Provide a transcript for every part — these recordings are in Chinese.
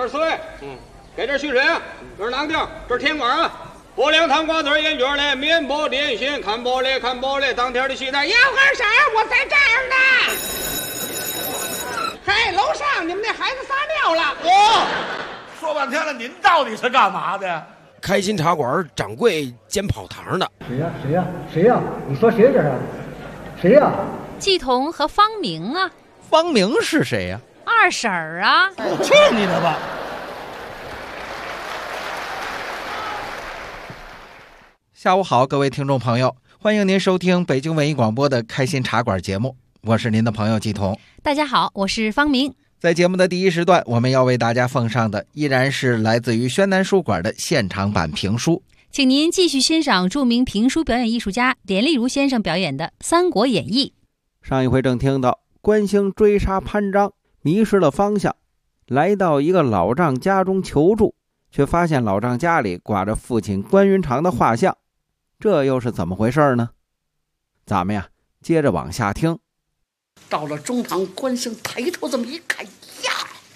这是水，给点蓄水啊，这是囊丁，这是甜瓜啊。薄凉糖瓜子烟卷嘞，面包点心，看包嘞，当天的西餐，要喝啥我在这儿呢。嘿，楼上你们那孩子撒尿了。 说半天了，您到底是干嘛的呀？ 开心茶馆掌柜兼跑堂的。 谁呀？你说谁这是？谁呀？ 季彤和方明啊。 方明是谁呀？ 二婶儿啊。 去你的吧！ 下午好，各位听众朋友，欢迎您收听北京文艺广播的开心茶馆节目，我是您的朋友季彤。 大家好，我是方明。 在节目的第一时段，我们要为大家奉上的依然是来自于宣南书馆的现场版评书， 请您继续欣赏著名评书表演艺术家连丽如先生表演的《三国演义》。 上一回正听到关兴追杀潘璋，迷失了方向，来到一个老丈家中求助，却发现老丈家里挂着父亲关云长的画像，这又是怎么回事呢？咱们呀接着往下听。 到了中堂，关兴抬头这么一看呀，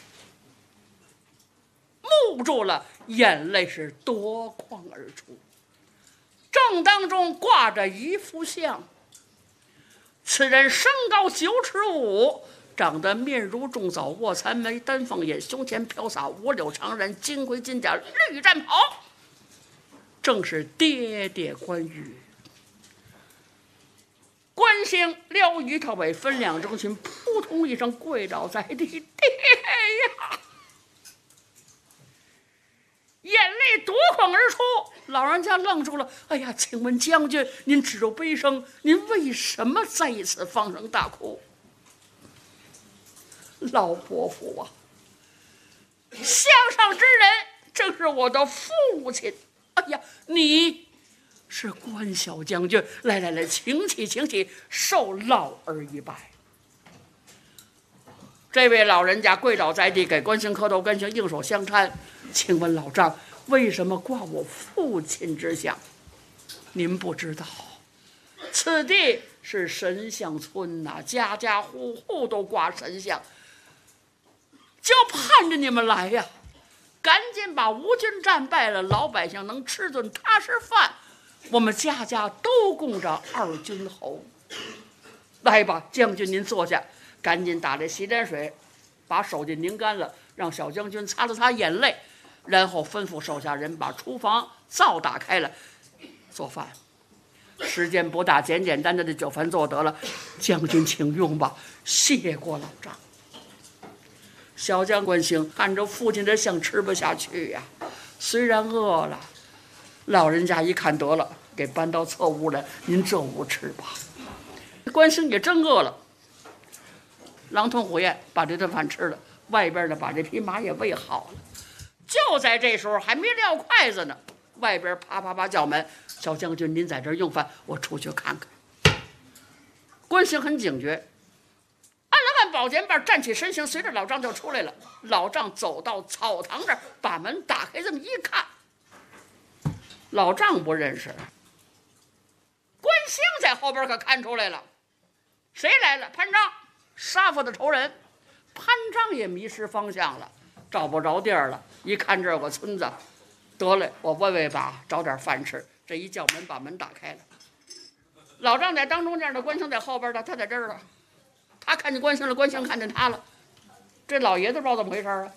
目住了，眼泪是夺眶而出。正当中挂着一幅像，此人身高9尺5，长得面如重枣，卧蚕眉，丹凤眼，胸前飘洒五柳长髯，金盔金甲，绿战袍，正是爹爹关羽。关兴撩于他尾，分两周群，扑通一声跪倒在地，爹呀！眼泪夺眶而出，老人家愣住了。哎呀，请问将军，您止住悲声，您为什么再一次放声大哭？老伯父啊，项上之人正是我的父亲。哎呀，你是关小将军，来，请起，受老儿一拜。这位老人家跪倒在地，给关兴磕头，关兴应手相搀。请问老丈，为什么挂我父亲之像？您不知道，此地是神像村呐，家家户户都挂神像，就盼着你们来呀！赶紧把吴军战败了，老百姓能吃顿踏实饭，我们家家都供着二军侯。来吧，将军您坐下，赶紧打这洗脸水，把手巾拧干了，让小将军擦了擦眼泪，然后吩咐手下人把厨房灶打开了，做饭。时间不大，简单的酒饭做得了，将军请用吧，谢过老丈。小将关兴看着父亲这像吃不下去呀，虽然饿了，老人家一看得了，给搬到侧屋来，您这屋吃吧。关兴也真饿了，狼吞虎咽把这顿饭吃了，外边呢把这匹马也喂好了。就在这时候还没撂筷子呢，外边啪叫门，小将军您在这儿用饭，我出去看看。关兴很警觉，按了按宝剑把，站起身形，随着老丈就出来了。老丈走到草堂这儿，把门打开，这么一看，老丈不认识，关兴在后边可看出来了，谁来了？潘璋，杀父的仇人。潘璋也迷失方向了，找不着地儿了，一看这有个村子，得嘞，我问吧，找点饭吃。这一叫门，把门打开了。老丈在当中间的，关兴在后边的，他在这儿了。他看见关兴了，关兴看见他了。这老爷子不知道怎么回事啊！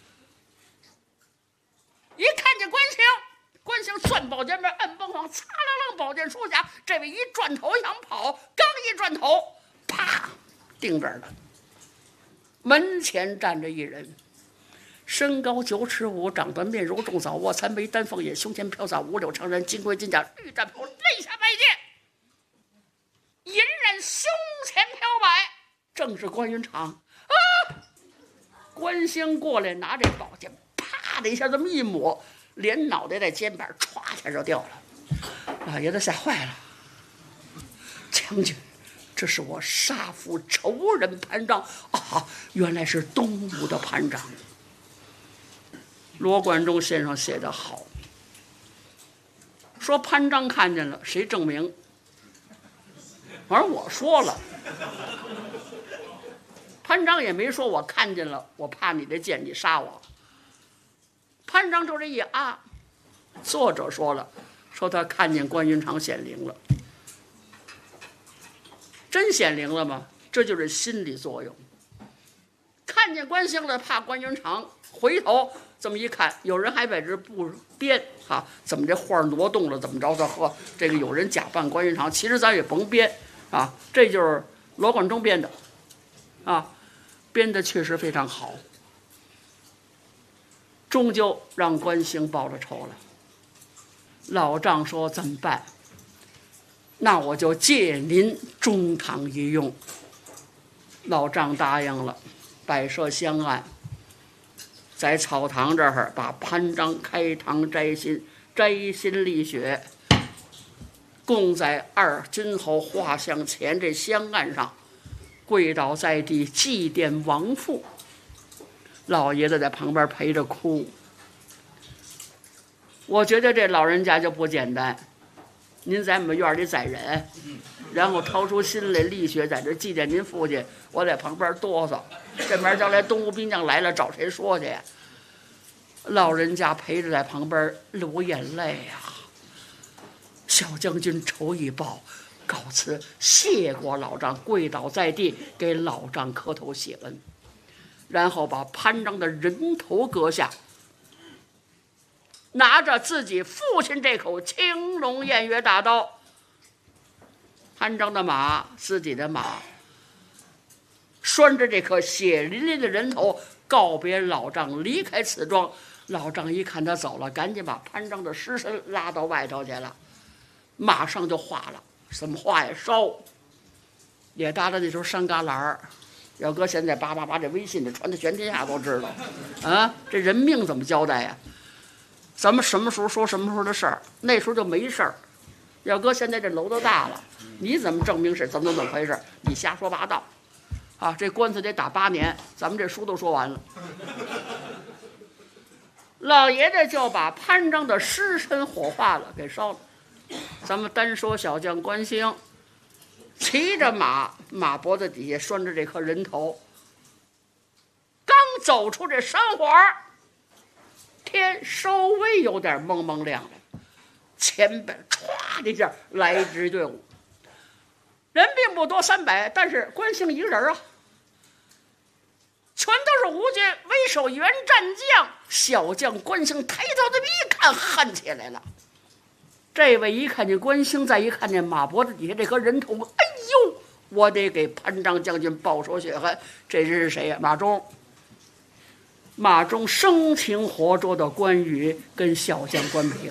一看见关兴攥宝剑边，摁崩簧，擦啦楞宝剑出匣。这位一转头想跑，刚一转头，啪，定这儿了。门前站着一人，身高9尺5，长得面如重枣，卧蚕眉，丹凤眼，胸前飘洒五柳长髯，金盔金甲，绿战袍，肋下摆剑，银刃胸前飘摆，正是关云长啊！关兴过来，拿这宝剑，啪的一下这么一抹，连脑袋带肩膀歘一下就掉了。老爷子吓坏了，将军，这是我杀父仇人潘璋啊！原来是东吴的潘璋。罗贯中先生写得好，说潘璋看见了，谁证明？反正我说了，潘璋也没说我看见了，我怕你的剑，你杀我。 潘璋就这一啊，作者说了，说他看见关云长显灵了，真显灵了吗？这就是心理作用。看见关兴了，怕关云长，回头这么一看，有人还把这布编啊，怎么这画挪动了？怎么着的？呵，这个有人假扮关云长，其实咱也甭编啊，这就是罗贯中编的，啊，编的确实非常好。终究让关兴报了仇了。老丈说怎么办？那我就借您中堂一用。老丈答应了，摆设香案，在草堂这儿把潘璋开堂摘心沥血，供在二军侯画像前这香案上，跪倒在地祭奠亡父。老爷子在旁边陪着哭。我觉得这老人家就不简单，您在我们院里宰人，然后掏出心来沥血在这祭奠您父亲，我在旁边哆嗦，这边将来东吴兵将来了找谁说去呀？老人家陪着在旁边流眼泪呀。小将军仇已报，告辞，谢过老丈，跪倒在地给老丈磕头谢恩，然后把潘璋的人头割下，拿着自己父亲这口青龙偃月大刀，潘璋的马，自己的马，拴着这颗血淋淋的人头，告别老丈，离开此庄。老丈一看他走了，赶紧把潘璋的尸身拉到外头去了，马上就画了。什么画呀？烧。也搭的那时候山旮旯，要搁现在叭这微信这传的全天下都知道啊！这人命怎么交代呀？咱们什么时候说什么时候的事儿，那时候就没事儿。要搁现在这楼都大了，你怎么证明是怎么回事？你瞎说八道啊！这官司得打8年，咱们这书都说完了。老爷子就把潘璋的尸身火化了，给烧了。咱们单说小将关兴，骑着马，马脖子底下拴着这颗人头，刚走出这山环，天稍微有点蒙蒙亮了，前边歘的一下来一支队伍，人并不多，300，但是关兴一个人啊，全都是吴军为首原战将。小将关兴抬头这么一看，恨起来了。这位一看见关兴，再一看见马脖子底下这颗人头，哎呦，我得给潘璋将军报仇雪恨。这人是谁呀？马忠。马忠生擒活捉的关羽跟小将关平。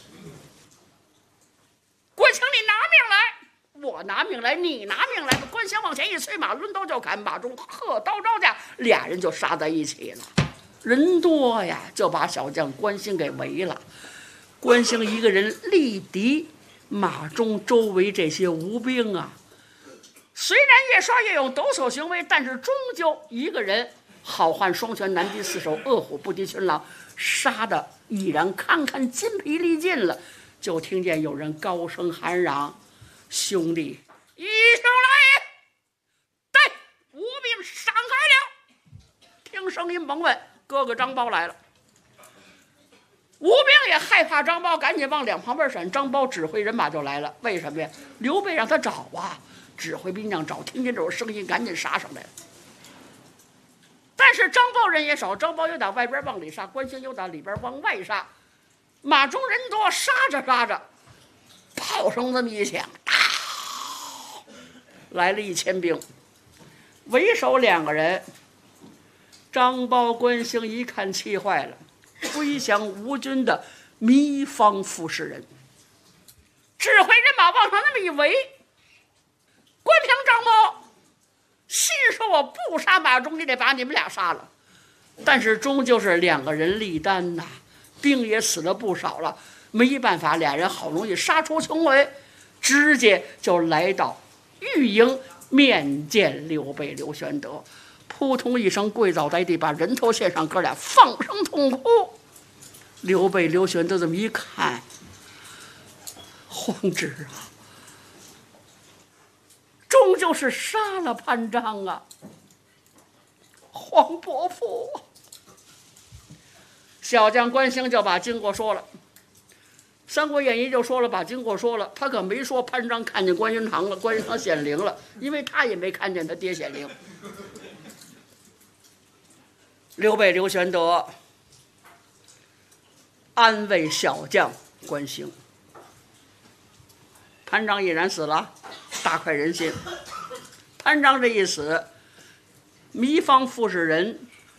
关兴，你拿命来！我拿命来，你拿命来！关兴往前一催马，抡刀就砍。马忠喝刀招架，俩人就杀在一起了。人多呀，就把小将关兴给围了。关兴一个人力敌马忠周围这些吴兵啊，虽然越刷越勇，抖擞行威，但是终究一个人好汉双全，难敌四手，饿虎不敌群狼，杀得已然堪堪筋疲力尽了。就听见有人高声喊嚷：“兄弟，一声来！带吴兵闪开了！”听声音甭问，哥哥张苞来了。吴兵也害怕张苞，赶紧往两旁边闪。张苞指挥人马就来了。为什么呀？刘备让他找啊，指挥兵将找，听见这种声音，赶紧杀上来了。但是张苞人也少，张苞又打外边往里杀，关兴又打里边往外杀。马忠人多，杀着杀着，炮声这么一响，来了1000兵，为首2个人。张苞、关兴一看气坏了，归降吴军的糜芳傅士人，指挥人马往上那么一围。关平、张苞心说我不杀马忠，你得把你们俩杀了。但是终究是2个人力单呐，兵也死了不少了，没办法，俩人好容易杀出重围，直接就来到御营面见刘备、刘玄德。扑通一声跪倒在地，把人头献上，哥俩放声痛哭。刘备、刘玄德这么一看，皇侄啊，终究是杀了潘璋啊！黄伯父， 小将关兴就把经过说了，《三国演义》就说了，把经过说了，他可没说潘璋看见关云长了，关云长显灵了，因为他也没看见他爹显灵。刘备刘玄德安慰小将关兴，潘璋已然死了，大快人心。潘璋这一死，糜芳傅士仁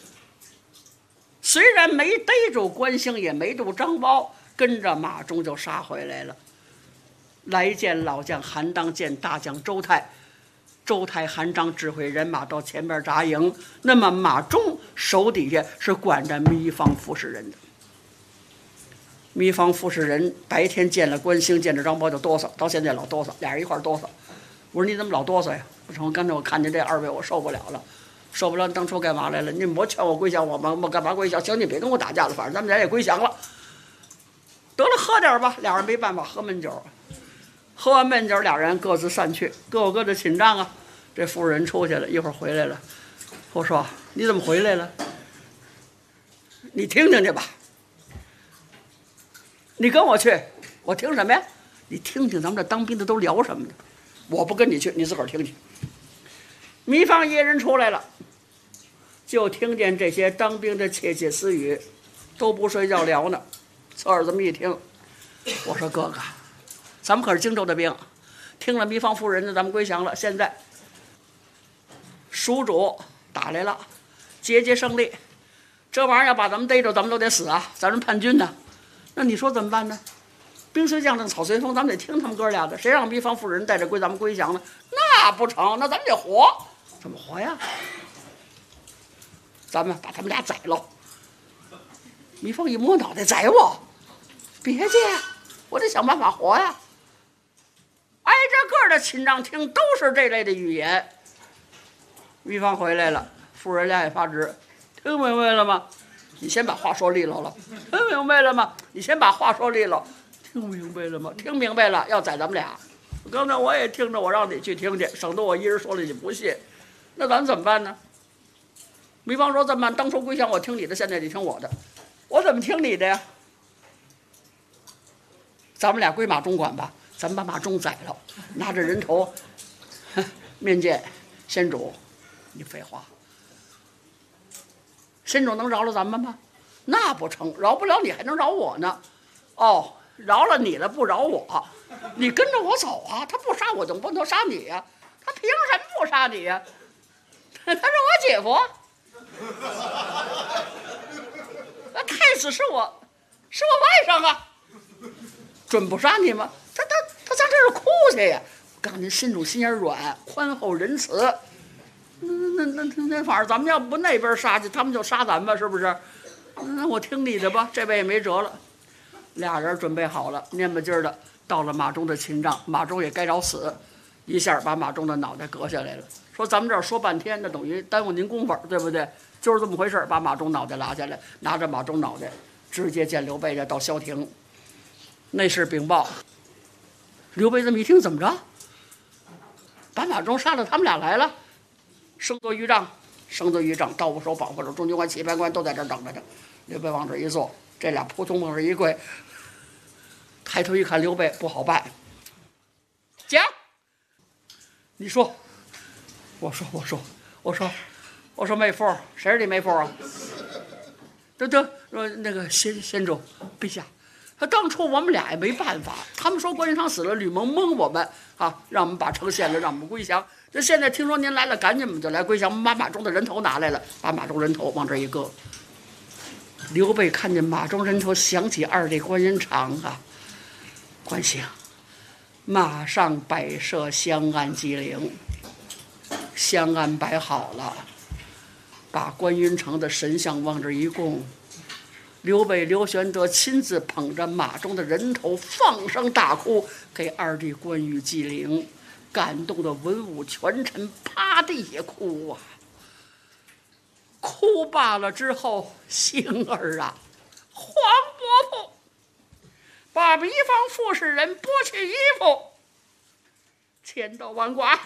虽然没逮住关兴，也没住张苞，跟着马忠就杀回来了，来见老将韩当，见大将周泰。周泰、韩章指挥人马到前边扎营，那么马忠手底下是管着糜芳傅士仁的。糜芳傅士仁白天见了关兴，见着张苞就哆嗦，到现在老哆嗦，俩人一块哆嗦。我说你怎么老哆嗦呀？我说刚才我看见这二位，我受不了了，受不了！当初干嘛来了？你们劝我归降，我干嘛归降？行，你别跟我打架了，反正咱们俩也归降了。得了，喝点吧。俩人没办法，喝闷酒。喝完闷酒，俩人各自散去，各有各的寝帐啊。这妇人出去了，一会儿回来了。我说你怎么回来了？你听听去吧。你跟我去，我听什么呀？你听听咱们这当兵的都聊什么呢？我不跟你去，你自个儿听听。糜芳一人出来了，就听见这些当兵的窃窃私语，都不睡觉聊呢。侧耳这么一听，我说哥哥，咱们可是荆州的兵，听了糜芳夫人的，咱们归降了。现在蜀主打来了，节胜利，这玩意儿要把咱们逮着，咱们都得死啊！咱是叛军呢，那你说怎么办呢？兵随将令，草随风，咱们得听他们哥俩的。谁让糜芳夫人带着咱们归降呢？那不成，那咱们得活。怎么活呀？咱们把他们俩宰了。糜芳一摸脑袋，宰我？别介，我得想办法活呀。挨着个的寝帐听都是这类的语言。糜芳回来了，夫人俩也发直，听明白了吗？你先把话说利落了。听明白了吗？你先把话说利落。听明白了吗？听明白了，要宰咱们俩。刚才我也听着，我让你去听去，省得我一人说了你不信。那咱怎么办呢？糜芳说：“怎么办？当初归降我听你的，现在你听我的。我怎么听你的呀？咱们俩归马忠管吧。咱们把马忠宰了，拿着人头面见先主。你废话，先主能饶了咱们吗？那不成，饶不了你，还能饶我呢。哦，饶了你了，不饶我，你跟着我走啊！他不杀我，就不能杀你呀？他凭什么不杀你呀？他是我姐夫。”太子是我外甥啊，准不杀你吗？他上这儿哭去呀！我告诉您，新主心眼软，宽厚仁慈。那反正咱们要不那边杀去，他们就杀咱们，是不是？那我听你的吧，这边也没辙了。俩人准备好了，蔫不劲儿的到了马忠的寝帐，马忠也该找死，一下把马忠的脑袋割下来了。说咱们这儿说半天，那等于耽误您功夫，对不对？就是这么回事，把马忠脑袋拿下来，拿着马忠脑袋直接见刘备到萧亭。内侍禀报，刘备这么一听，怎么着？把马忠杀了，他们俩来了，生多于帐，刀斧手、绑斧手、中军官、棋牌官都在这儿等着呢。刘备往这一坐，这俩扑通往这一跪，抬头一看，刘备不好办。讲，你说。我说妹夫，谁是你妹夫啊？那个先主陛下，他当初我们俩也没办法，他们说关云长死了，吕蒙蒙我们啊，让我们把城陷了，让我们归降。这现在听说您来了，赶紧我们就来归降，把马忠的人头拿来了，把马忠人头往这一搁。刘备看见马忠人头，想起二弟关云长啊，关兴，马上摆设香案祭灵。香案摆好了，把关云长的神像往这一供，刘备刘玄德亲自捧着马忠的人头，放声大哭，给二弟关羽祭灵，感动的文武全臣趴地也哭啊！哭罢了之后，星儿啊，黄伯父把糜芳傅士仁剥去衣服，千刀万剐。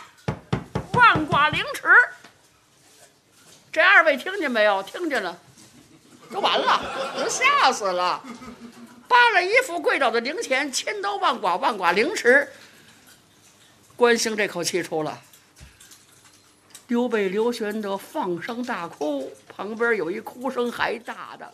万剐凌迟，这二位听见没有？听见了。 就完了，就吓死了。扒了一副跪倒的零钱，千刀万剐，万剐凌迟。关兴这口气出了。刘备、刘玄德放声大哭，旁边有一哭声还大的，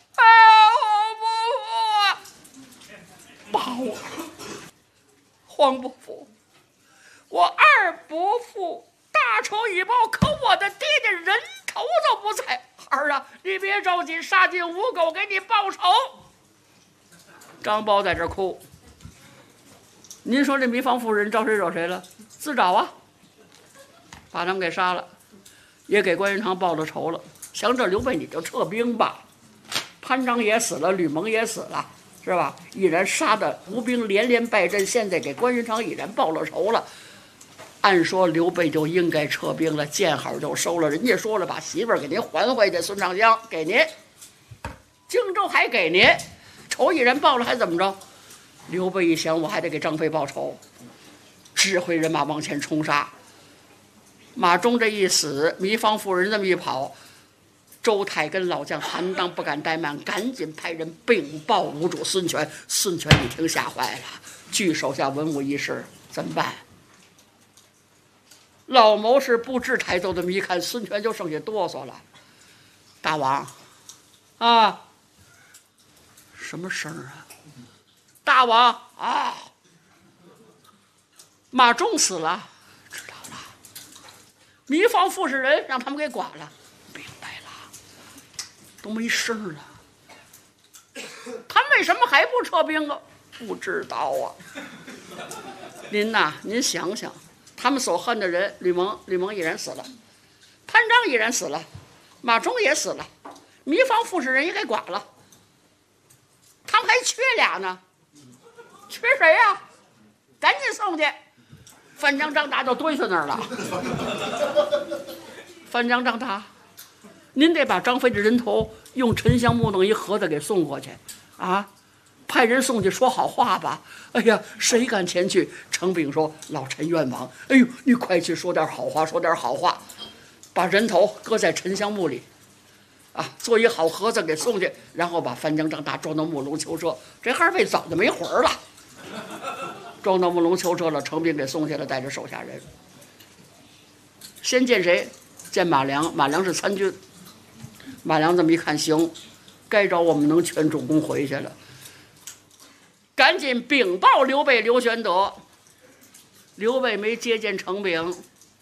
我不服，把我黄伯父，我二伯父大仇已报，可我的爹爹人头都不在。儿啊，你别着急，杀进五狗给你报仇。张苞在这哭。您说这糜芳夫人招谁惹谁了？自找啊，把他们给杀了，也给关云长报了仇了。想这刘备你就撤兵吧，潘璋也死了，吕蒙也死了，是吧？已然杀的吴兵连连败阵，现在给关云长已然报了仇了。按说刘备就应该撤兵了，见好就收了。人家说了，把媳妇儿给您还回去，孙尚香给您，荆州还给您，仇已然报了，还怎么着？刘备一想，我还得给张飞报仇，指挥人马往前冲杀。马忠这一死，糜芳夫人这么一跑，周泰跟老将韩当不敢怠慢，赶紧派人禀报吴主孙权。孙权一听吓坏了，据手下文武议事，怎么办？老谋士布置台奏的一看，孙权就剩下哆嗦了。大王啊，什么声啊？大王啊，马忠死了，知道了。糜芳傅士仁让他们给剐了，明白了，都没声了。他们为什么还不撤兵啊？不知道啊。您呐，您想想，他们所恨的人，吕蒙已然死了，潘璋已然死了，马忠也死了，糜芳傅士仁也给剐了，他们还缺俩呢。缺谁呀？赶紧送去！范江、张达就堆在那儿了。范江、张达，您得把张飞的人头用沉香木弄一盒子给送过去啊！派人送去说好话吧。哎呀，谁敢前去？程炳说：“老臣愿往。”哎呦，你快去说点好话，说点好话，把人头搁在沉香木里。啊，做一好盒子给送去，然后把范江、张达装到木龙囚车，这二位早就没魂儿了。装到木龙囚车了，程炳给送下了，带着手下人。先见谁？见马良。马良是参军。马良这么一看，行，该着我们能劝主公回去了。赶紧禀报刘备、刘玄德。刘备没接见程炳。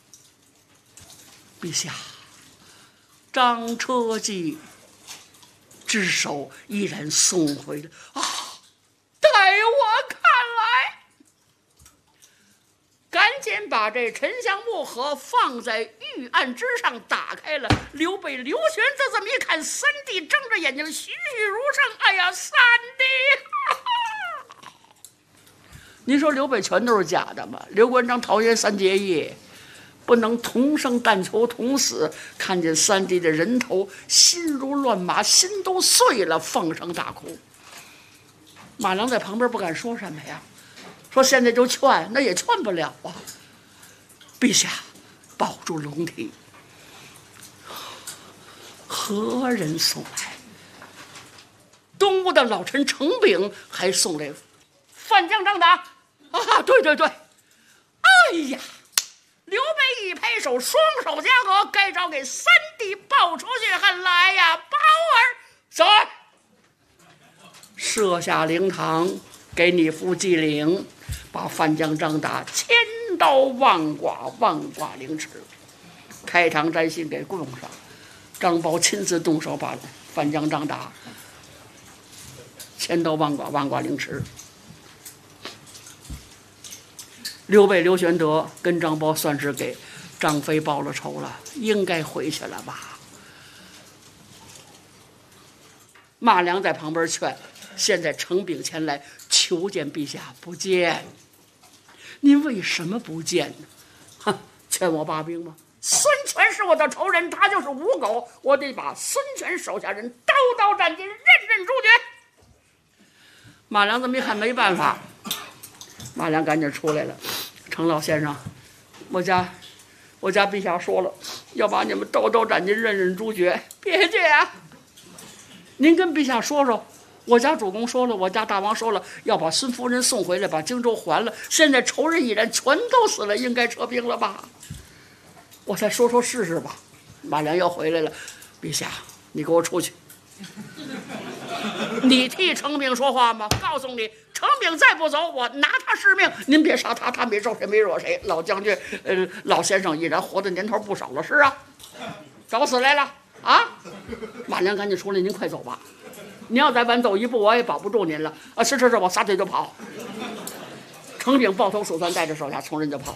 陛下，张车骑之手依然送回了啊！待我看来，赶紧把这沉香木盒放在御案之上，打开了。刘备、刘玄德这么一看，三弟睁着眼睛，栩栩如生。哎呀，三弟！哈哈，您说刘备全都是假的吗？刘关张桃园三结义，不能同生但求同死。看见三弟的人头，心如乱麻，心都碎了，放声大哭。马良在旁边不敢说什么呀，说现在就劝，那也劝不了啊。陛下，保住龙体。何人送来？东吴的老臣程炳还送来范江、张达啊！对对对，哎呀！刘备一拍手，双手夹额，该着给三弟报仇雪恨来呀！包儿走，设下灵堂，给你副祭领，把范江、张达千刀万剐，万剐凌迟。开堂摘信给供上，张苞亲自动手把范江、张达千刀万剐，万剐凌迟。刘备、刘玄德跟张苞算是给张飞报了仇了，应该回去了吧？马良在旁边劝，现在程炳前来求见陛下，不见。您为什么不见呢？哼，劝我罢兵吗？孙权是我的仇人，他就是吴狗，我得把孙权手下人刀刀斩尽，刃刃诛绝。马良这么一看，没办法。马良赶紧出来了，程老先生，我家陛下说了，要把你们刀刀斩尽，刃刃诛绝，别介啊！ 您跟陛下说说，我家主公说了，我家大王说了，要把孙夫人送回来，把荆州还了。现在仇人已然全都死了，应该撤兵了吧？我再说试试吧。马良要回来了，陛下，你给我出去。你替程炳说话吗？告诉你，程炳再不走，我拿他是命。您别杀他，他没受谁没惹谁。老将军，老先生已然活的年头不少了，是啊，找死来了啊！马良赶紧出来，您快走吧。您要再晚走一步，我也保不住您了啊！是，我撒腿就跑。程炳抱头鼠窜，带着手下从人就跑了。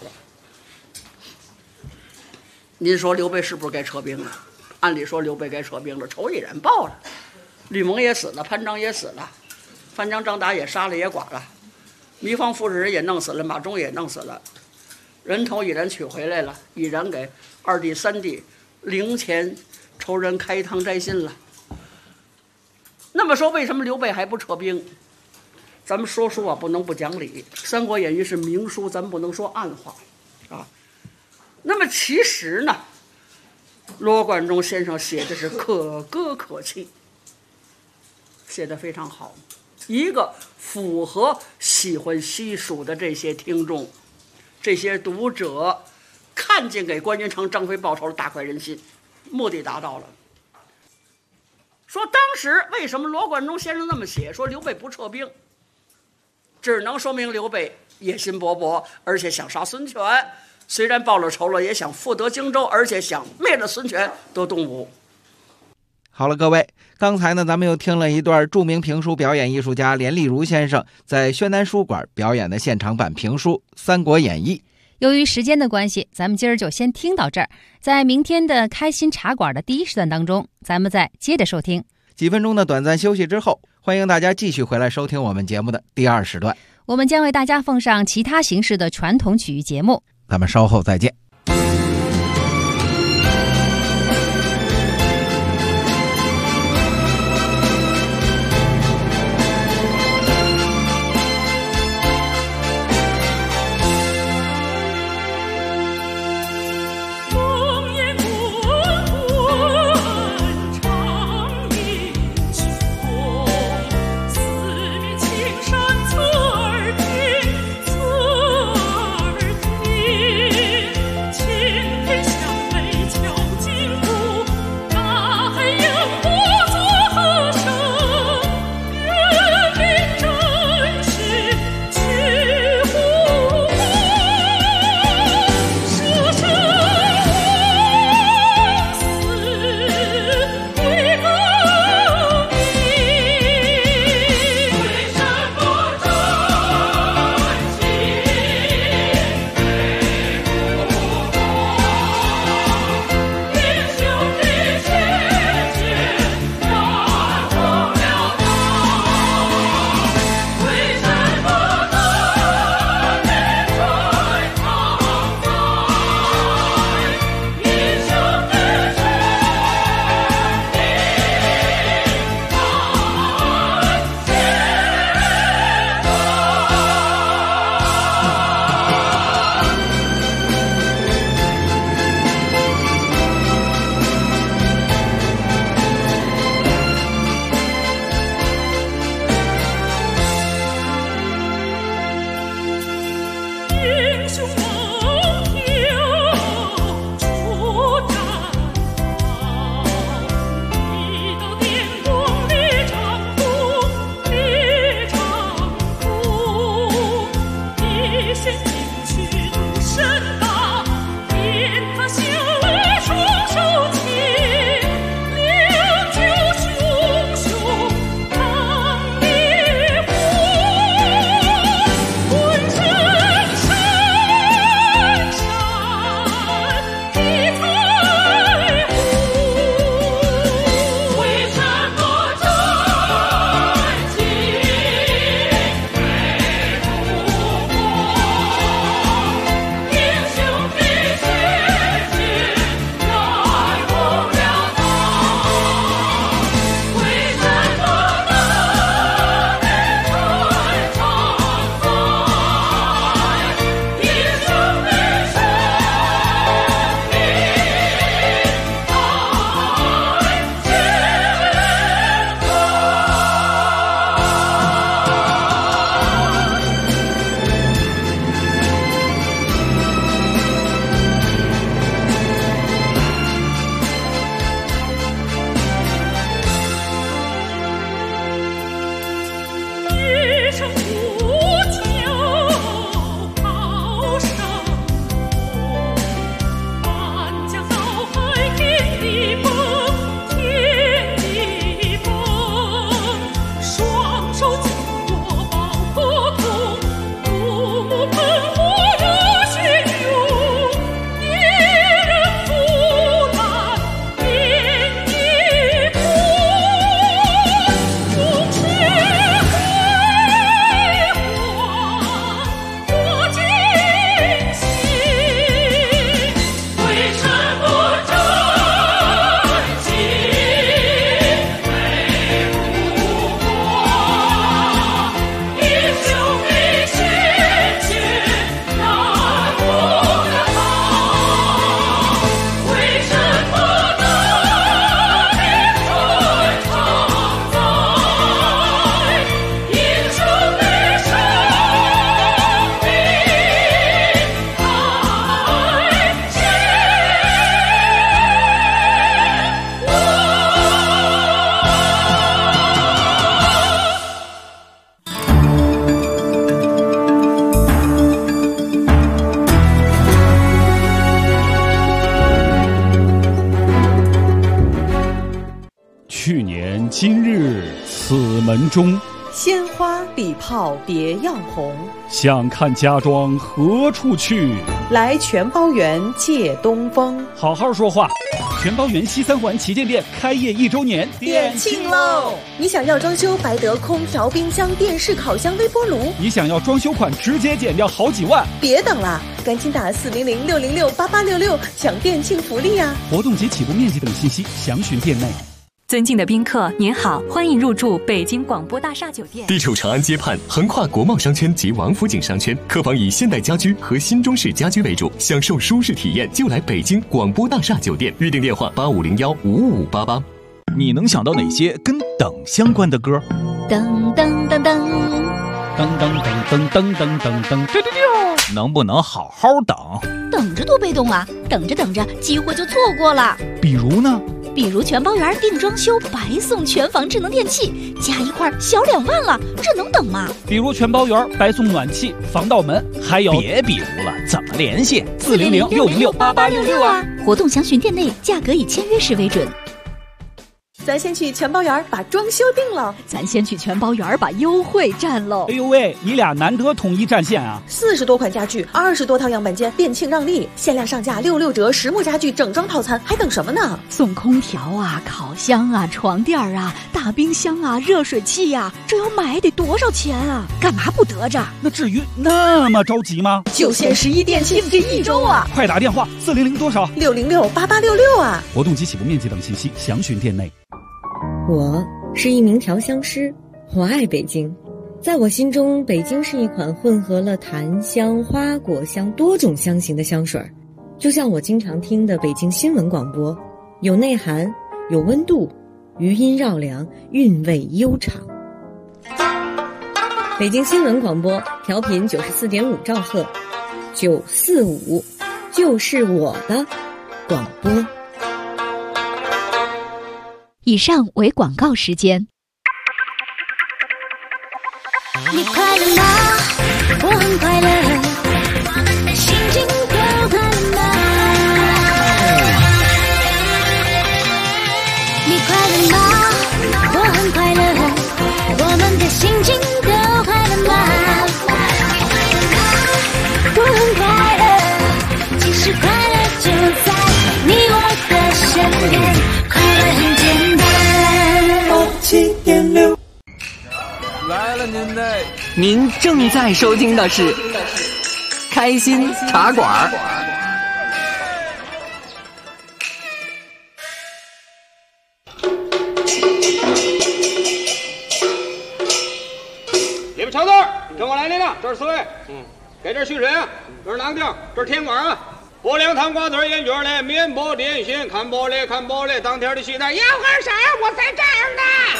您说刘备是不是该撤兵了？按理说刘备该撤兵了，仇已然报了。吕蒙也死了，潘璋也死了，范江、张达也杀了，也剐了，糜芳夫人也弄死了，马忠也弄死了，人头已然取回来了，已然给二弟、三弟陵前仇人开膛摘心了。那么说，为什么刘备还不撤兵？咱们说书啊，不能不讲理，《三国演义》是明书，咱们不能说暗话啊。那么其实呢，罗贯中先生写的是可歌可泣，写得非常好，一个符合喜欢西蜀的这些听众、这些读者看见给关云长、张飞报仇了，大快人心，目的达到了。说当时为什么罗贯中先生那么写，说刘备不撤兵，只能说明刘备野心勃勃，而且想杀孙权，虽然报了仇了，也想复得荆州，而且想灭了孙权得东吴。 好了，各位，刚才呢，咱们又听了一段著名评书表演艺术家连丽如先生在宣南书馆表演的现场版评书《三国演义》。 由于时间的关系，咱们今儿就先听到这儿。在明天的开心茶馆的第一时段当中，咱们再接着收听。 几分钟的短暂休息之后，欢迎大家继续回来收听我们节目的第二时段。 我们将为大家奉上其他形式的传统曲艺节目。 咱们稍后再见。 今日此门中， 鲜花礼炮别样红。 想看家庄何处去？ 来全包园借东风。 好好说话。全包园西三环旗舰店开业1周年， 店庆喽！你想要装修白德空调、冰箱、电视、烤箱、微波炉？ 你想要装修款直接减掉好几万？ 别等了，赶紧打400-606-8866抢店庆福利呀！ 活动及起步面积等信息详询店内。 尊敬的宾客，您好，欢迎入住北京广播大厦酒店。 地处长安街畔，横跨国贸商圈及王府井商圈，客房以现代家居和新中式家居为主，享受舒适体验就来北京广播大厦酒店。预订电话85015588。 你能想到哪些跟等相关的歌？ 噔噔噔噔噔噔噔噔噔噔噔噔，能不能好好等？ 等着多被动啊！等着等着，机会就错过了。 比如呢？ 比如全包园定装修白送全房智能电器，加一块小2万了，这能等吗？ 比如全包园白送暖气、防盗门，还有别比如了，怎么联系 ？400-606-8866啊！活动详询店内，价格以签约时为准。 咱先去全包园把装修定了， 咱先去全包园把优惠占喽。 哎呦喂，你俩难得统一战线啊 ！40多款家具，20多套样板间，店庆让利，限量上架66折，实木家具整装套餐，还等什么呢？ 送空调啊，烤箱啊，床垫啊，大冰箱啊，热水器啊，这要买得多少钱啊？干嘛不得着？ 那至于那么着急吗？ 就限11店庆这1周啊！ 快打电话400多少 ？606-8866啊！ 活动及起步面积等信息详询店内。 我是一名调香师，我爱北京。在我心中，北京是一款混合了檀香、花果香多种香型的香水，就像我经常听的北京新闻广播，有内涵，有温度，余音绕梁，韵味悠长。北京新闻广播调频94.5兆赫，945就是我的广播。 以上为广告时间。 你快乐吗？我很快乐，我们的心情都快乐吗？你快乐吗？我很快乐，我们的心情都快乐吗？我很快乐，其实快乐就在你我的身边，快乐很简单。7.6 来了您正在收听的是开心茶馆。 你们瞧这儿，跟我来领了，这是4位。给这续水啊，这是囊丁，这是甜瓜啊。拨凉糖瓜子烟卷嘞，面包点心，看玻璃看玻璃，当天的西单要喝啥？我在这儿呢。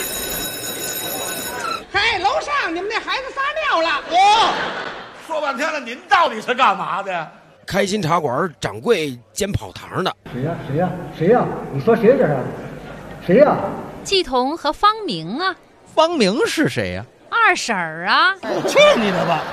嘿，楼上你们那孩子撒尿了。 说半天了，您到底是干嘛的？ 开心茶馆掌柜兼跑堂的。 谁呀？你说谁这是？谁呀？ 季彤和方明啊。 方明是谁呀？ 二婶儿啊。 去你的吧！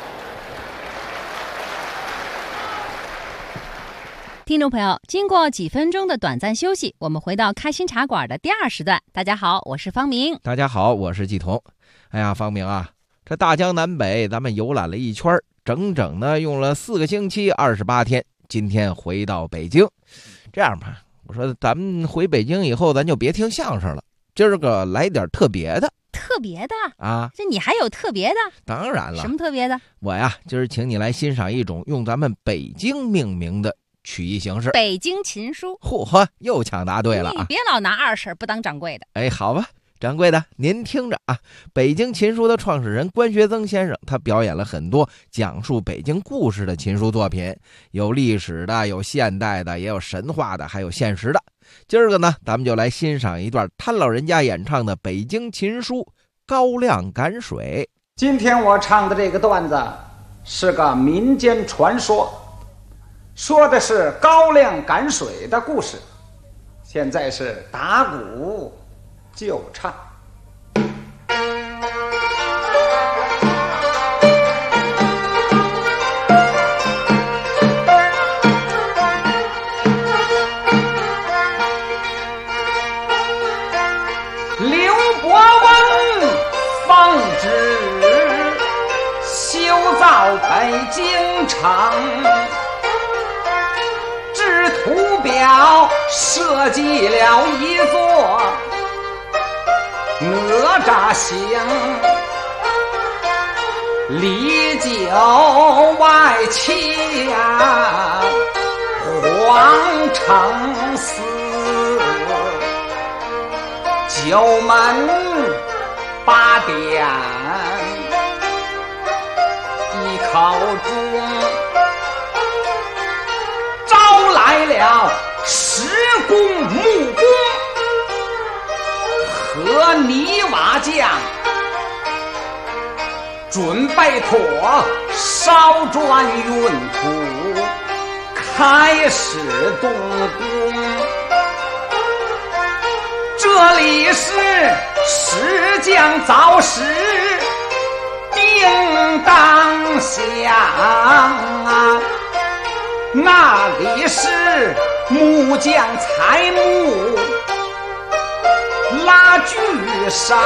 听众朋友，经过几分钟的短暂休息，我们回到开心茶馆的第2时段。大家好，我是方明。 大家好，我是季彤。哎呀，方明啊，这大江南北咱们游览了一圈，整整呢用了4个星期28天，今天回到北京。这样吧，我说咱们回北京以后，咱就别听相声了，今儿个来点特别的。 特别的啊？ 这你还有特别的？ 当然了。 什么特别的？ 我呀，今儿请你来欣赏一种用咱们北京命名的曲艺形式—— 北京琴书。 嚯，又抢答对了啊！ 你别老拿二婶不当掌柜的。 哎，好吧，掌柜的，您听着啊。北京琴书的创始人关学增先生，他表演了很多讲述北京故事的琴书作品，有历史的，有现代的，也有神话的，还有现实的。今儿个呢，咱们就来欣赏一段他老人家演唱的北京琴书《高粱赶水》。 今天我唱的这个段子是个民间传说，说的是高粱赶水的故事。现在是打鼓就唱。刘城，制图表设计了一座哪吒行，里九外七呀，皇城寺，九门八点一口钟，招来了石工木工和泥瓦匠，准备妥烧砖运土，开始动工。这里是石匠凿石叮当响啊，那里是木匠裁木拉锯商，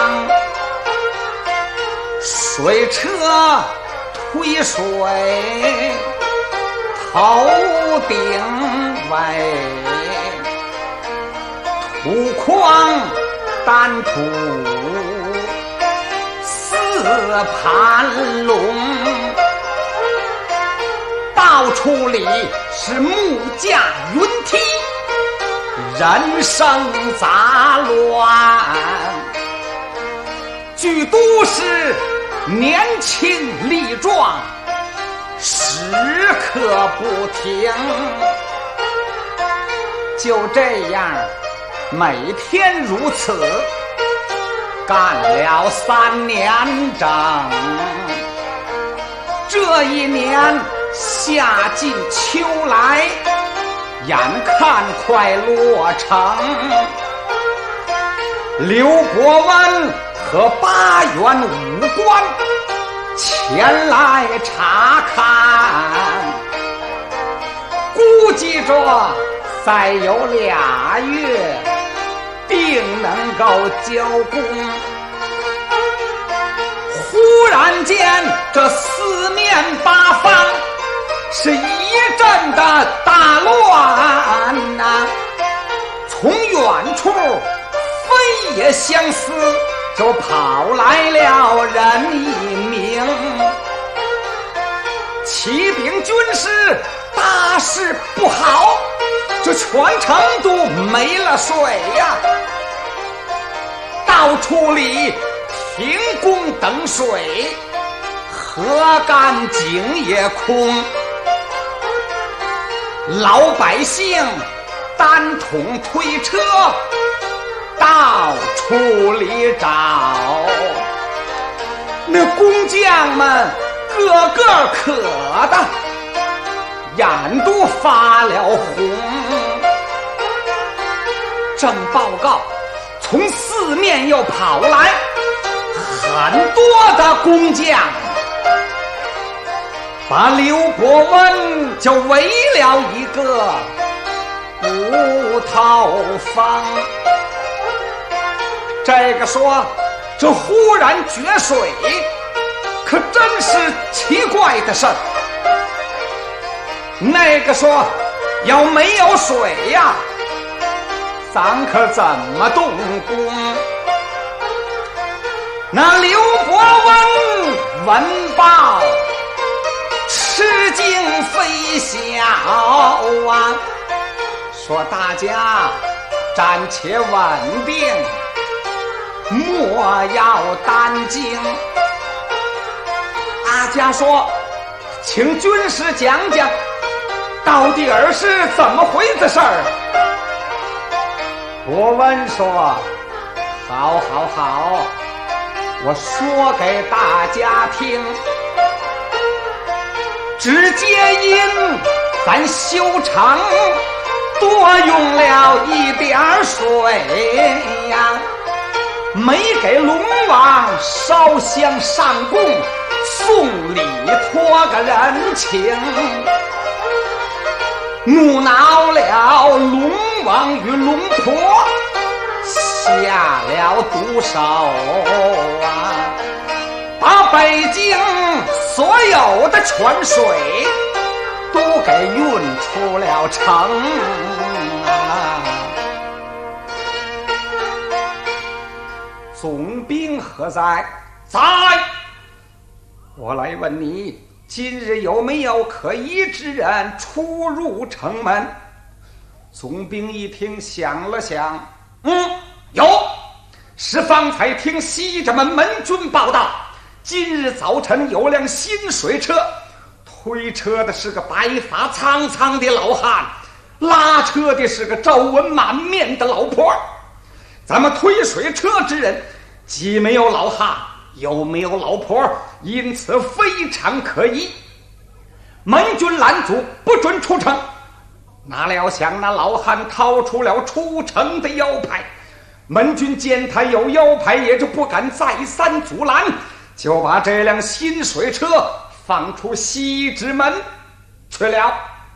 水车推水头顶尾，土筐担土四盘龙，到处里是木架云梯，人声杂乱，俱都是年轻力壮，时刻不停。就这样每天如此干了3年整，这一年夏尽秋来，眼看快落成，刘伯温和8员武官前来查看，估计着再有2月定能够交工。忽然间这四面八方是一阵的大乱呐，从远处非也相似，就跑来了人一名。启禀军师，大事不好，这全城都没了水呀，到处里停工等水，河干井也空，老百姓单桶推车到处里找，那工匠们个个渴的眼都发了红。正报告从四面又跑来很多的工匠，把刘伯温就围了一个无头方。这个说这忽然决水，可真是奇怪的事儿。那个说要没有水呀，咱可怎么动工？那刘伯温闻报吃惊非小啊，说大家暂且稳定，莫要担惊。大家说，请军师讲讲，到底是怎么回事儿？伯温说：好好好，我说给大家听。只皆因咱修城多用了一点水呀，没给龙王烧香上供送礼托个人情，怒恼了龙王与龙婆，下了毒手啊，把北京所有的泉水给运出了城啊！总兵何在？在。我来问你，今日有没有可疑之人出入城门？总兵一听，想了想，有。是方才听西直门门军报道，今日早晨有辆新水车，推车的是个白发苍苍的老汉，拉车的是个皱纹满面的老婆。咱们推水车之人既没有老汉，又没有老婆，因此非常可疑。门军拦阻，不准出城。哪料想那老汉掏出了出城的腰牌，门军见他有腰牌，也就不敢再三阻拦，就把这辆新水车放出西直门去了。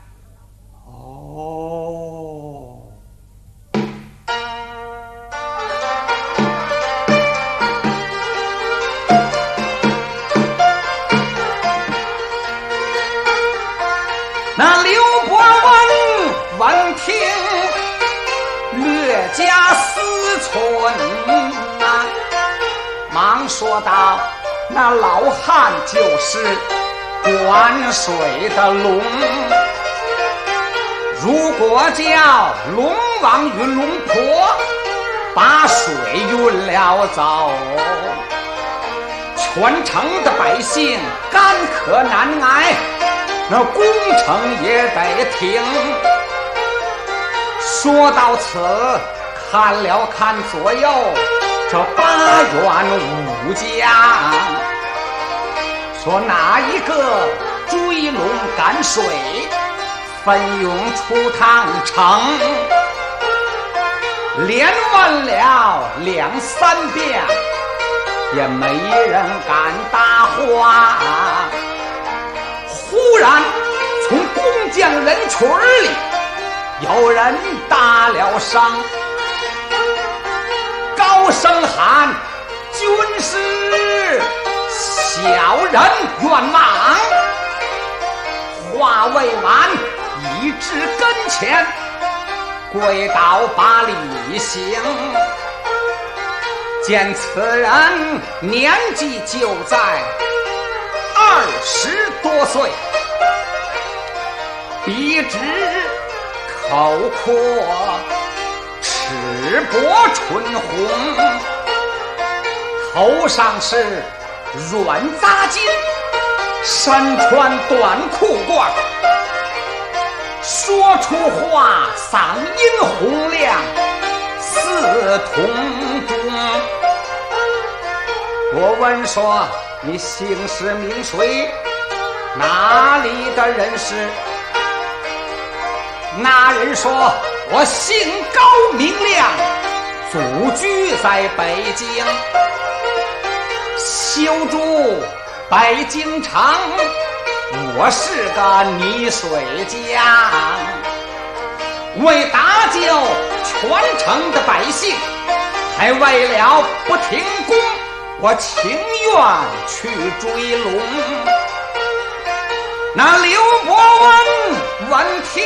那刘伯温闻听，略加思忖啊，忙说道：“那老汉就是管水的龙，如果叫龙王与龙婆把水运了走，全城的百姓干渴难挨，那工程也得停。”说到此，看了看左右这8员武将，说哪一个追龙赶水，奋勇出趟城？连问了2、3遍，也没人敢答话。忽然从工匠人群里有人搭了声，高声喊：“军师，小人愿往。”话未完，已至跟前，跪倒把礼行。见此人年纪就在20多岁，笔直口阔，齿薄唇红，头上是软扎巾，身穿短裤褂，说出话嗓音洪亮，似铜钟。我问说：“你姓氏名谁？哪里的人士？”那人说：“我姓高名亮，祖居在北京，修筑北京城。我是个泥水匠，为搭救全城的百姓，还为了不停工，我情愿去追龙。”那刘伯温闻听，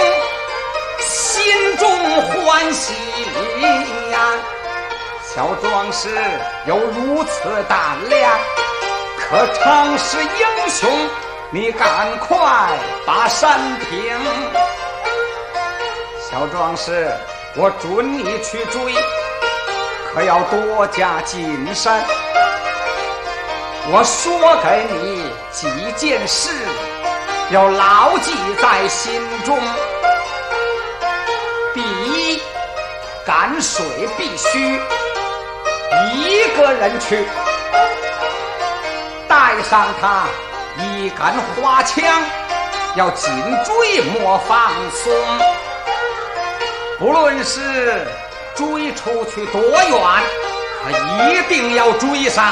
心中欢喜呀！小壮士有如此胆量，可称是英雄。你赶快把身平。小壮士，我准你去追，可要多加谨慎。我说给你几件事，要牢记在心中。第一，赶水必须一个人去，带上他一杆花枪，要紧追莫放松。不论是追出去多远，可一定要追上。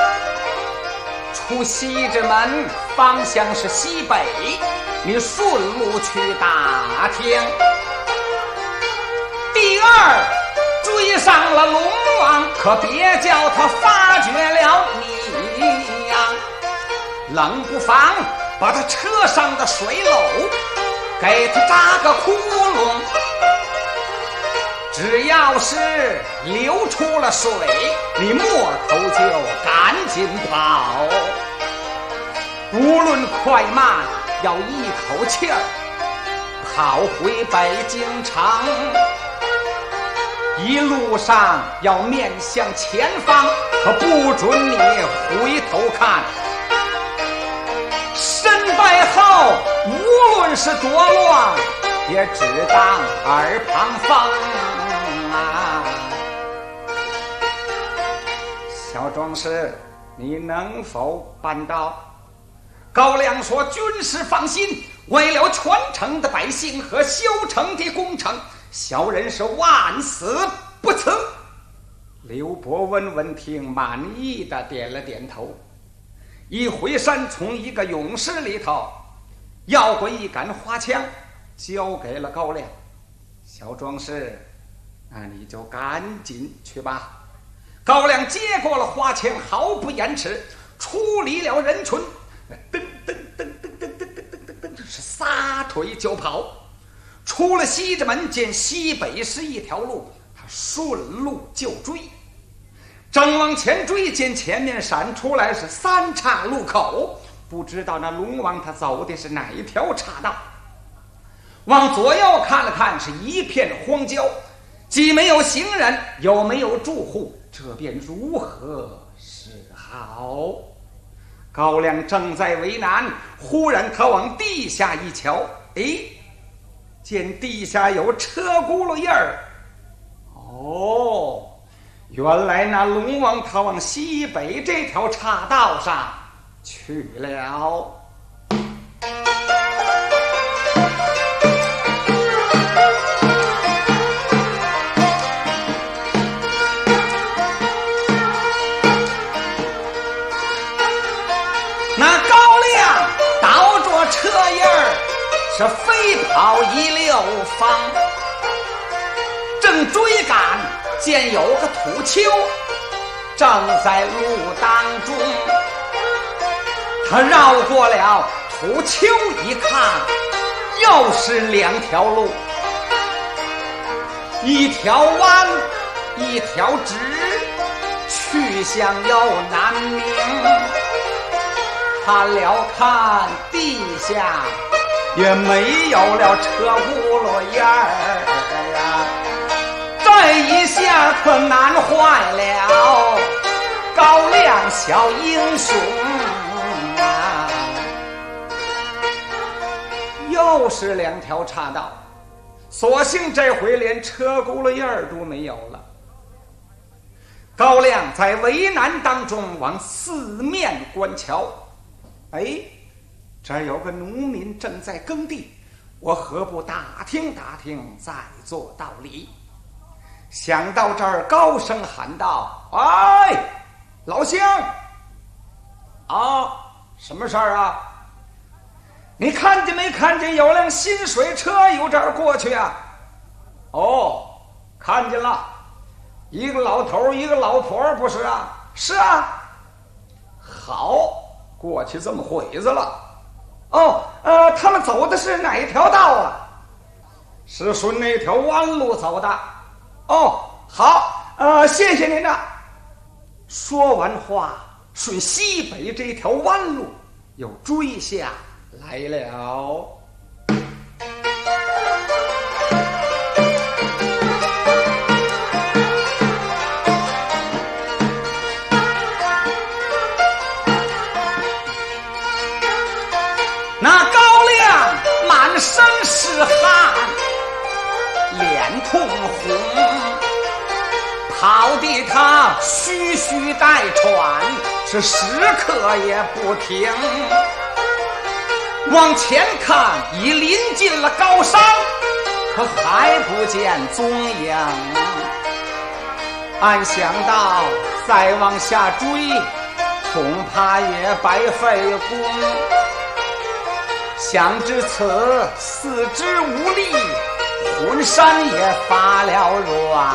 出西直门方向是西北，你顺路去打听。第二，追上了龙王，可别叫他发觉了你呀，冷不防把他车上的水篓给他扎个窟窿，只要是流出了水，你摸头就赶紧跑，无论快慢，要一口气儿跑回北京城。一路上要面向前方，可不准你回头看。身败后，无论是多乱，也只当耳旁风啊！小壮士，你能否办到？高粱说：“军师放心，为了全城的百姓和修城的工程，小人是万死不辞。”刘伯温闻听，满意的点了点头，一回身从一个勇士里头要过一杆花枪，交给了高粱。小壮士，那你就赶紧去吧。高粱接过了花枪，毫不延迟，出离了人群，噔噔噔噔噔噔噔噔噔，是撒腿就跑。出了西直门，见西北是一条路，他顺路就追。正往前追，见前面闪出来是三岔路口，不知道那龙王他走的是哪一条岔道。往左右看了看，是一片荒郊，既没有行人，又没有住户，这便如何是好？高粱正在为难，忽然他往地下一瞧，见地下有车轱辘印儿。哦，原来那龙王他往西北这条岔道上去了。那高粱倒着车印儿，是飞跑一溜方，正追赶，见有个土丘正在路当中。他绕过了土丘一看，又是两条路，一条弯一条直，去向又难明。看了看地下，也没有了车轱辘印儿啊！这一下可难坏了高粱小英雄啊！又是两条岔道，所幸这回连车轱辘印儿都没有了。高粱在为难当中往四面观瞧，这儿有个农民正在耕地，我何不打听打听，再做道理？想到这儿，高声喊道：“老乡啊，什么事儿啊？你看见没看见有辆新水车由这儿过去啊？”“哦，看见了，一个老头一个老婆，不是啊？”“是啊。”“好，过去这么会子了。”“哦，他们走的是哪一条道啊？”“是顺那条弯路走的。”“哦，好，谢谢您呐。”说完话，顺西北这条弯路又追下来了。那高粱满身是汗，脸通红，跑的他吁吁带喘，是时刻也不停。往前看，已临近了高山，可还不见踪影。暗想到再往下追，恐怕也白费功。想至此，四肢无力，浑身也发了软，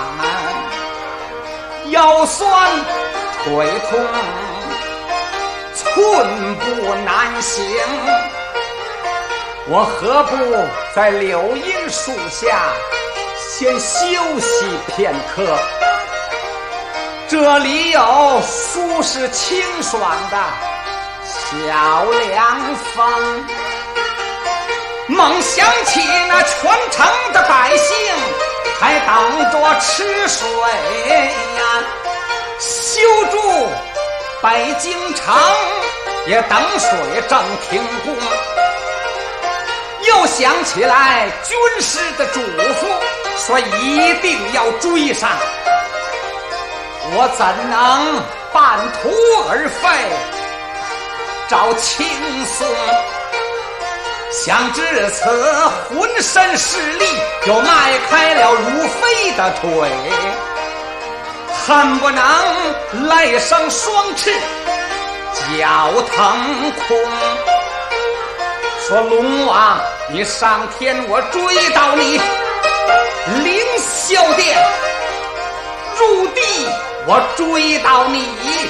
腰酸腿痛，寸步难行。 我何不在柳荫树下先休息片刻？这里有舒适清爽的小凉风。梦想起那全城的百姓还等着吃水呀，修筑北京城也等水正停工。又想起来军师的嘱咐，说一定要追上，我怎能半途而废，找轻松？想至此，浑身是力，又迈开了如飞的腿，恨不能来上双翅，脚腾空。说龙王，你上天，我追到你；凌霄殿入地，我追到你；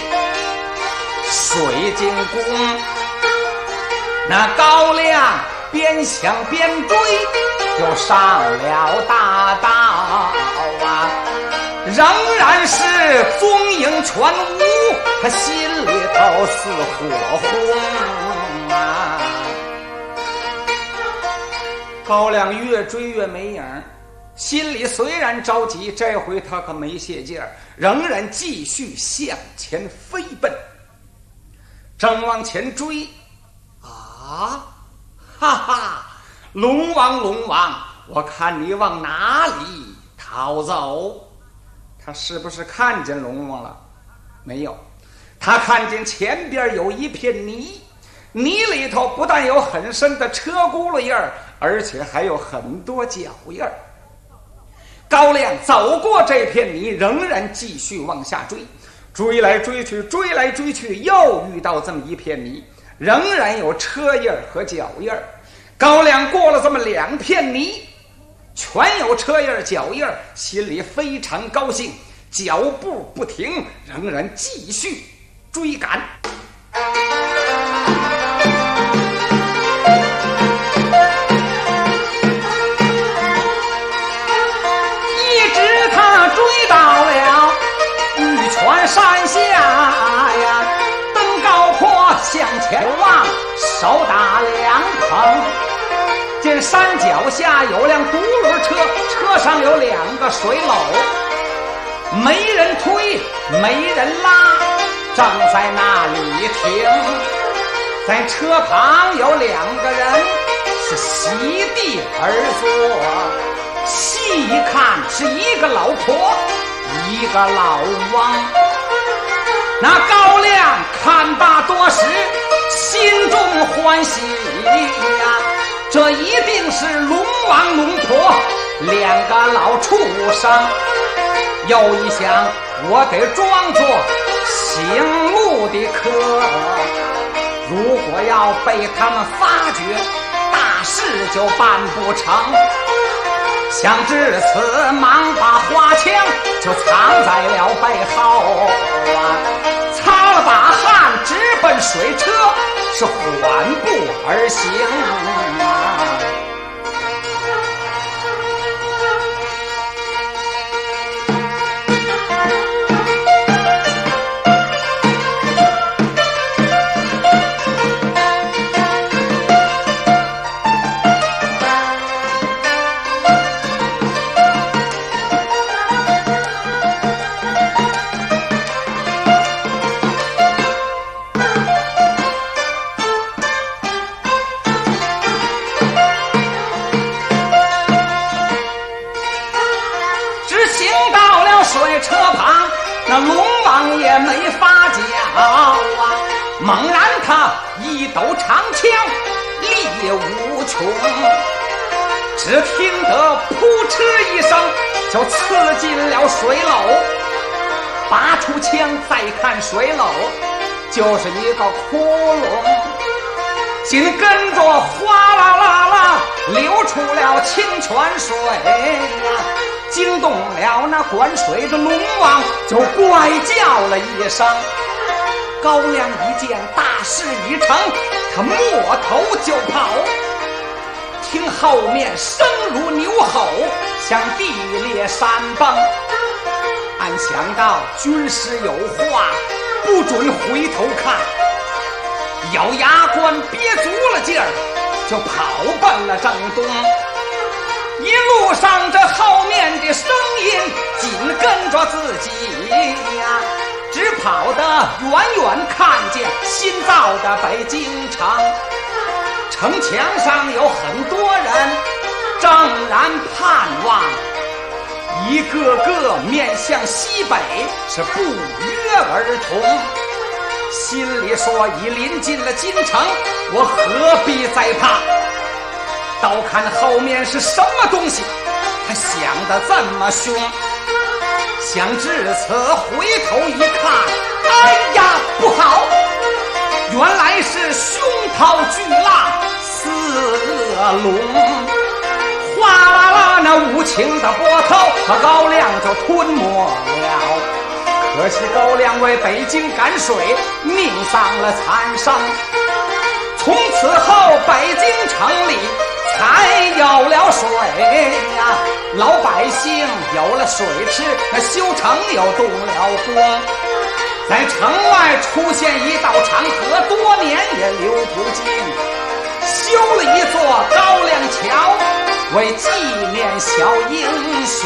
水晶宫那高粱边想边追，就上了大道啊，仍然是踪影全无，他心里头似火红啊。高粱越追越没影，心里虽然着急，这回他可没泄劲儿，仍然继续向前飞奔。正往前追啊，哈哈，龙王龙王，我看你往哪里逃走？他是不是看见龙王了？没有，他看见前边有一片泥，泥里头不但有很深的车轱辘印儿，而且还有很多脚印儿。高粱走过这片泥，仍然继续往下追，追来追去，追来追去，又遇到这么一片泥，仍然有车印儿和脚印儿。高粱过了这么两片泥，全有车印儿脚印儿，心里非常高兴，脚步不停，仍然继续追赶。山下呀，登高坡向前望，手打凉棚。见山脚下有辆独轮车，车上有2个水篓，没人推，没人拉，正在那里停。在车旁有2个人，是席地而坐。细一看，是一个老婆，一个老翁。那高粱看罢多时，心中欢喜呀，这一定是龙王龙婆2个老畜生。又一想，我得装作醒目的客，如果要被他们发觉，大事就办不成。想至此，忙把花枪就藏在了背后啊，擦了把汗，直奔水车，是缓步而行啊。那龙王也没发觉啊，猛然他一抖长枪，力无穷，只听得扑哧一声，就刺进了水篓。拔出枪再看水篓，就是一个窟窿，紧跟着哗啦啦啦流出了清泉水呀，惊动了那管水的龙王，就怪叫了一声。高粱一见大事已成，他摸头就跑， 听后面声如牛吼，向地裂山崩。俺想到军师有话，不准回头看，咬牙关憋足了劲儿，就跑奔了正东。一路上这后面的声音紧跟着自己呀，只跑得远远看见新造的北京城。城墙上有很多人正然盼望，一个个面向西北，是不约而同。心里说，已临近了京城，我何必再怕？倒看后面是什么东西，他想得这么凶。想至此，回头一看，哎呀，不好！原来是胸涛巨浪四龙，哗啦啦，那无情的波涛和高粱就吞没了。可惜高粱为北京赶水，命丧了残生。从此后，北京城里才有了水呀，老百姓有了水吃，那修城又动了工。在城外出现一道长河，多年也流不尽，修了一座高粱桥，为纪念小英雄。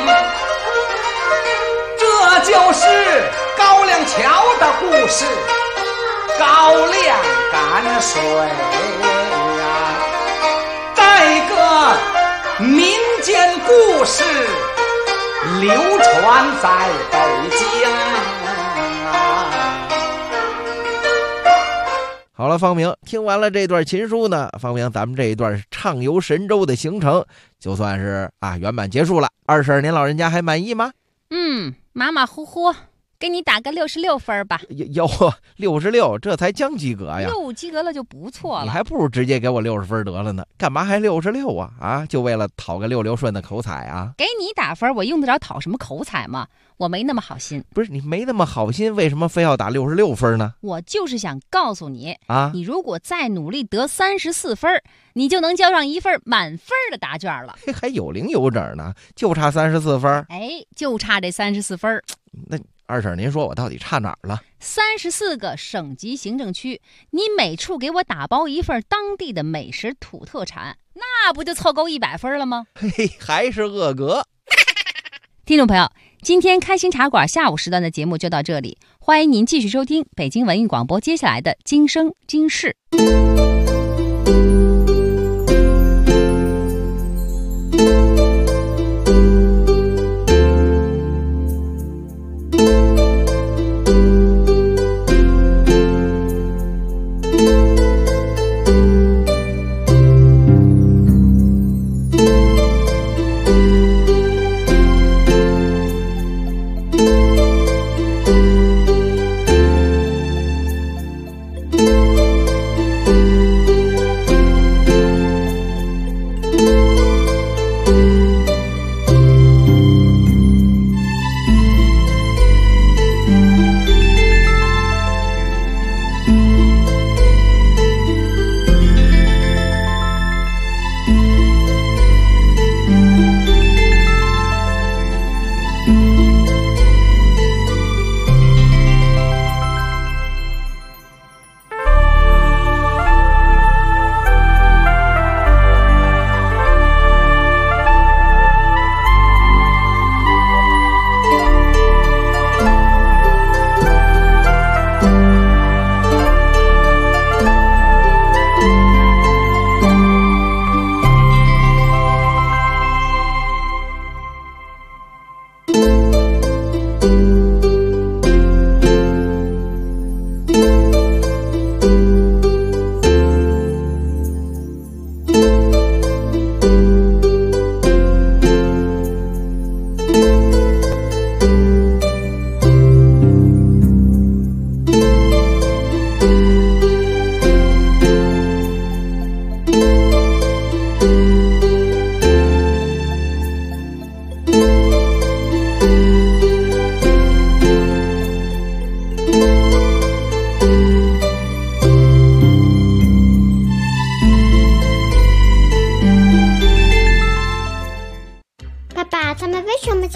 这就是高粱桥的故事，高粱赶水呀，这个民间故事流传在北京。 好了，方明听完了这段琴书呢，方明咱们这一段畅游神州的行程就算是圆满结束了。二婶您老人家还满意吗？ 马马虎虎，给你打个66分吧。 哟，66，这才将及格呀！ 及格了就不错了。 你还不如直接给我60分得了呢，干嘛还66啊？就为了讨个66顺的口彩啊？ 给你打分，我用得着讨什么口彩吗？我没那么好心。 不是你没那么好心，为什么非要打66分呢？ 我就是想告诉你你如果再努力得34分，你就能交上一份满分的答卷了。 还有零有整呢，就差34分。 就差这34分。 那二婶您说我到底差哪儿了 ？34个省级行政区，你每处给我打包一份当地的美食土特产，那不就凑够100分了吗？ 还是恶格。 听众朋友，今天开心茶馆下午时段的节目就到这里，欢迎您继续收听北京文艺广播接下来的今生今世。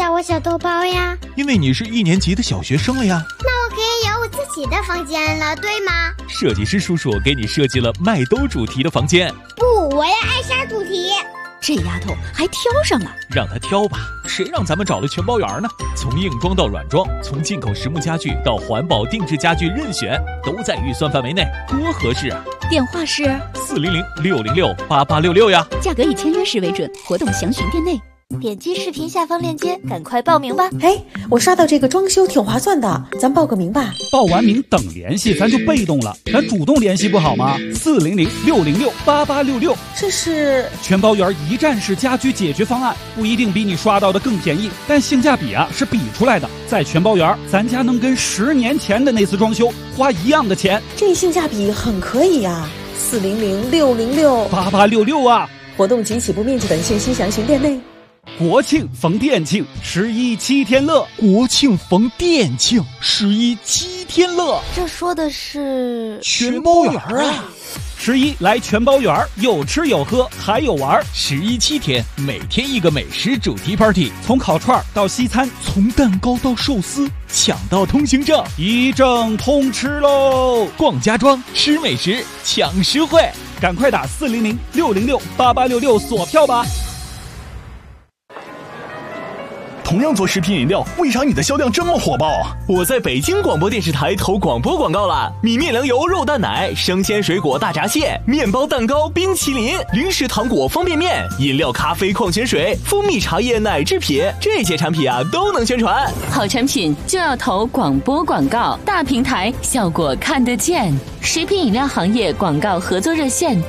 叫我小豆包呀？ 因为你是1年级的小学生了呀。 那我可以有我自己的房间了，对吗？ 设计师叔叔给你设计了麦兜主题的房间。 不，我要艾莎主题。 这丫头还挑上了， 让她挑吧，谁让咱们找了全包园呢？从硬装到软装，从进口实木家具到环保定制家具，任选，都在预算范围内，多合适啊！ 电话是 400-606-8866呀， 价格以签约时为准，活动详询店内。 点击视频下方链接，赶快报名吧！ 哎，我刷到这个装修挺划算的，咱报个名吧。 报完名等联系，咱就被动了，咱主动联系不好吗？400-606-8866， 这是全包园一站式家居解决方案，不一定比你刷到的更便宜，但性价比是比出来的。在全包园，咱家能跟10年前的那次装修花一样的钱， 这性价比很可以呀。400-606-8866 啊！ 活动及起步面积等信息详询店内。 国庆逢店庆，11七天乐。 国庆逢店庆，11七天乐。 这说的是全包园啊 ！11来全包园，有吃有喝还有玩。 11七天，每天一个美食主题 party， 从烤串到西餐， 从蛋糕到寿司，抢到通行证， 一证通吃喽！ 逛家装，吃美食，抢实惠， 赶快打400-606-8866锁票吧！ 同样做食品饮料，为啥你的销量这么火爆啊？ 我在北京广播电视台投广播广告了，米面粮油肉蛋奶、生鲜水果大闸蟹、面包蛋糕、冰淇淋、零食糖果方便面、饮料咖啡矿泉水、蜂蜜茶叶奶制品，这些产品都能宣传。 好产品就要投广播广告，大平台效果看得见。食品饮料行业广告合作热线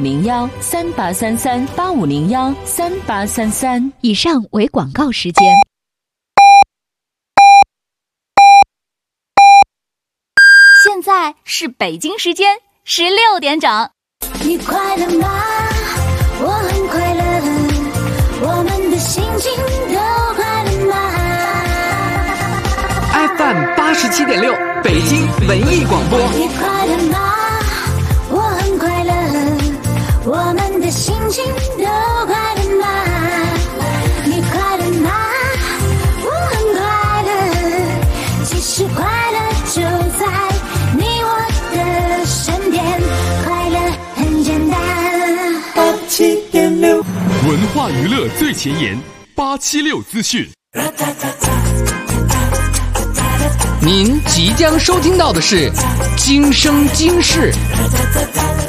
8501-3833-8501-3833。 以上为广告时间。 现在是北京时间16点整。 你快乐吗？我很快乐，我们的心情都快乐吗 ？FM 87.6，北京文艺广播。 你快乐吗？我很快乐，我们的心情都快乐吗？你快乐吗？我很快乐，其实快乐就在你我的身边，快乐很简单。87.6， 文化娱乐最前沿，876资讯。 您即将收听到的是《今生今世》。